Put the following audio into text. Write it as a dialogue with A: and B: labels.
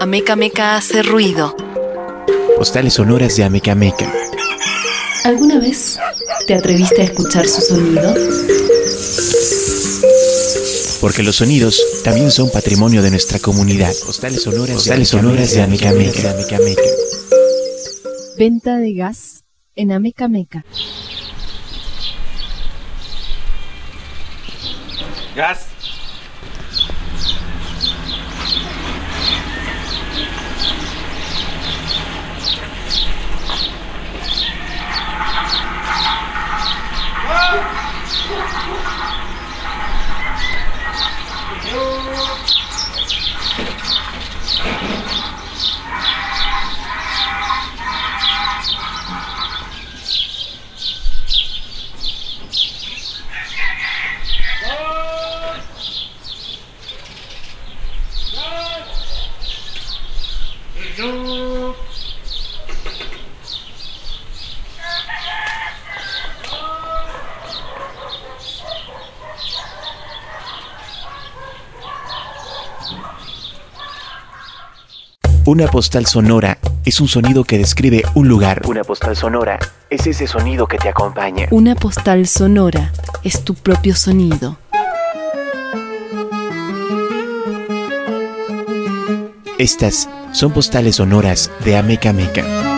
A: Ameca Meca hace ruido.
B: Postales sonoras de Ameca Meca.
C: ¿Alguna vez te atreviste a escuchar su sonido?
B: Porque los sonidos también son patrimonio de nuestra comunidad. Postales sonoras de Ameca Meca.
C: Venta de gas en Ameca Meca.
D: Gas.
B: Una postal sonora es un sonido que describe un lugar. Una postal sonora es ese sonido que te acompaña.
C: Una postal sonora es tu propio sonido.
B: Estas son postales sonoras de Ameca Meca.